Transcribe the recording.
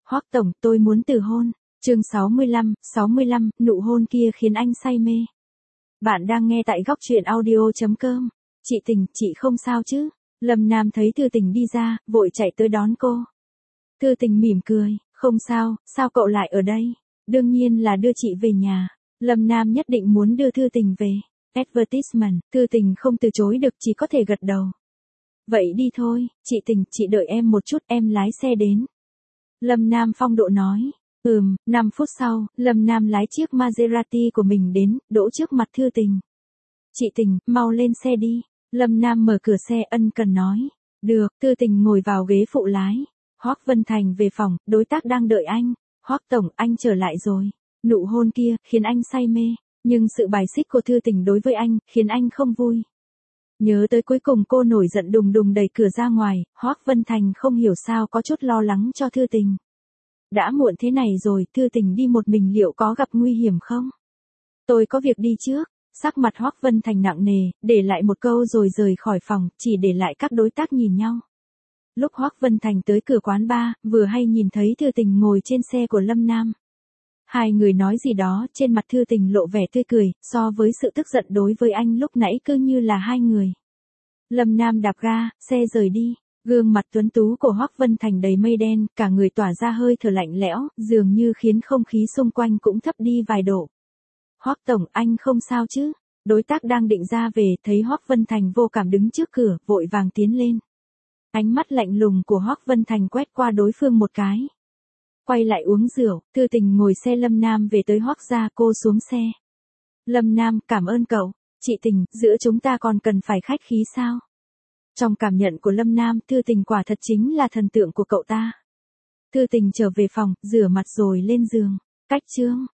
Hoắc tổng, tôi muốn từ hôn. Chương 65, nụ hôn kia khiến anh say mê. Bạn đang nghe tại góc truyện audio.com. Chị Tình, chị không sao chứ? Lâm Nam thấy Thư Tình đi ra, vội chạy tới đón cô. Thư Tình mỉm cười, không sao, sao cậu lại ở đây? Đương nhiên là đưa chị về nhà. Lâm Nam nhất định muốn đưa Thư Tình về. Advertisement, Thư Tình không từ chối được, chỉ có thể gật đầu. Vậy đi thôi, chị Tình, chị đợi em một chút, em lái xe đến. Lâm Nam phong độ nói. 5 phút sau, Lâm Nam lái chiếc Maserati của mình đến, đỗ trước mặt Thư Tình. Chị Tình, mau lên xe đi. Lâm Nam mở cửa xe ân cần nói. Được, Thư Tình ngồi vào ghế phụ lái. Hoắc Vân Thành về phòng, đối tác đang đợi anh. Hoắc tổng, anh trở lại rồi. Nụ hôn kia, khiến anh say mê. Nhưng sự bài xích của Thư Tình đối với anh, khiến anh không vui. Nhớ tới cuối cùng cô nổi giận đùng đùng đẩy cửa ra ngoài, Hoắc Vân Thành không hiểu sao có chút lo lắng cho Thư Tình. Đã muộn thế này rồi, Thư Tình đi một mình liệu có gặp nguy hiểm không? Tôi có việc đi trước. Sắc mặt Hoắc Vân Thành nặng nề, để lại một câu rồi rời khỏi phòng, chỉ để lại các đối tác nhìn nhau. Lúc Hoắc Vân Thành tới cửa quán bar, vừa hay nhìn thấy Thư Tình ngồi trên xe của Lâm Nam. Hai người nói gì đó, trên mặt Thư Tình lộ vẻ tươi cười, so với sự tức giận đối với anh lúc nãy cứ như là hai người. Lâm Nam đạp ga, xe rời đi. Gương mặt tuấn tú của Hoắc Vân Thành đầy mây đen, cả người tỏa ra hơi thở lạnh lẽo, dường như khiến không khí xung quanh cũng thấp đi vài độ. Hoắc tổng, anh không sao chứ? Đối tác đang định ra về, thấy Hoắc Vân Thành vô cảm đứng trước cửa, vội vàng tiến lên. Ánh mắt lạnh lùng của Hoắc Vân Thành quét qua đối phương một cái. Quay lại uống rượu, Thư Tình ngồi xe Lâm Nam về tới Hoắc gia, cô xuống xe. Lâm Nam, cảm ơn cậu. Chị Tình, giữa chúng ta còn cần phải khách khí sao? Trong cảm nhận của Lâm Nam, Thư Tình quả thật chính là thần tượng của cậu ta. Thư Tình trở về phòng, rửa mặt rồi lên giường. Cách chương.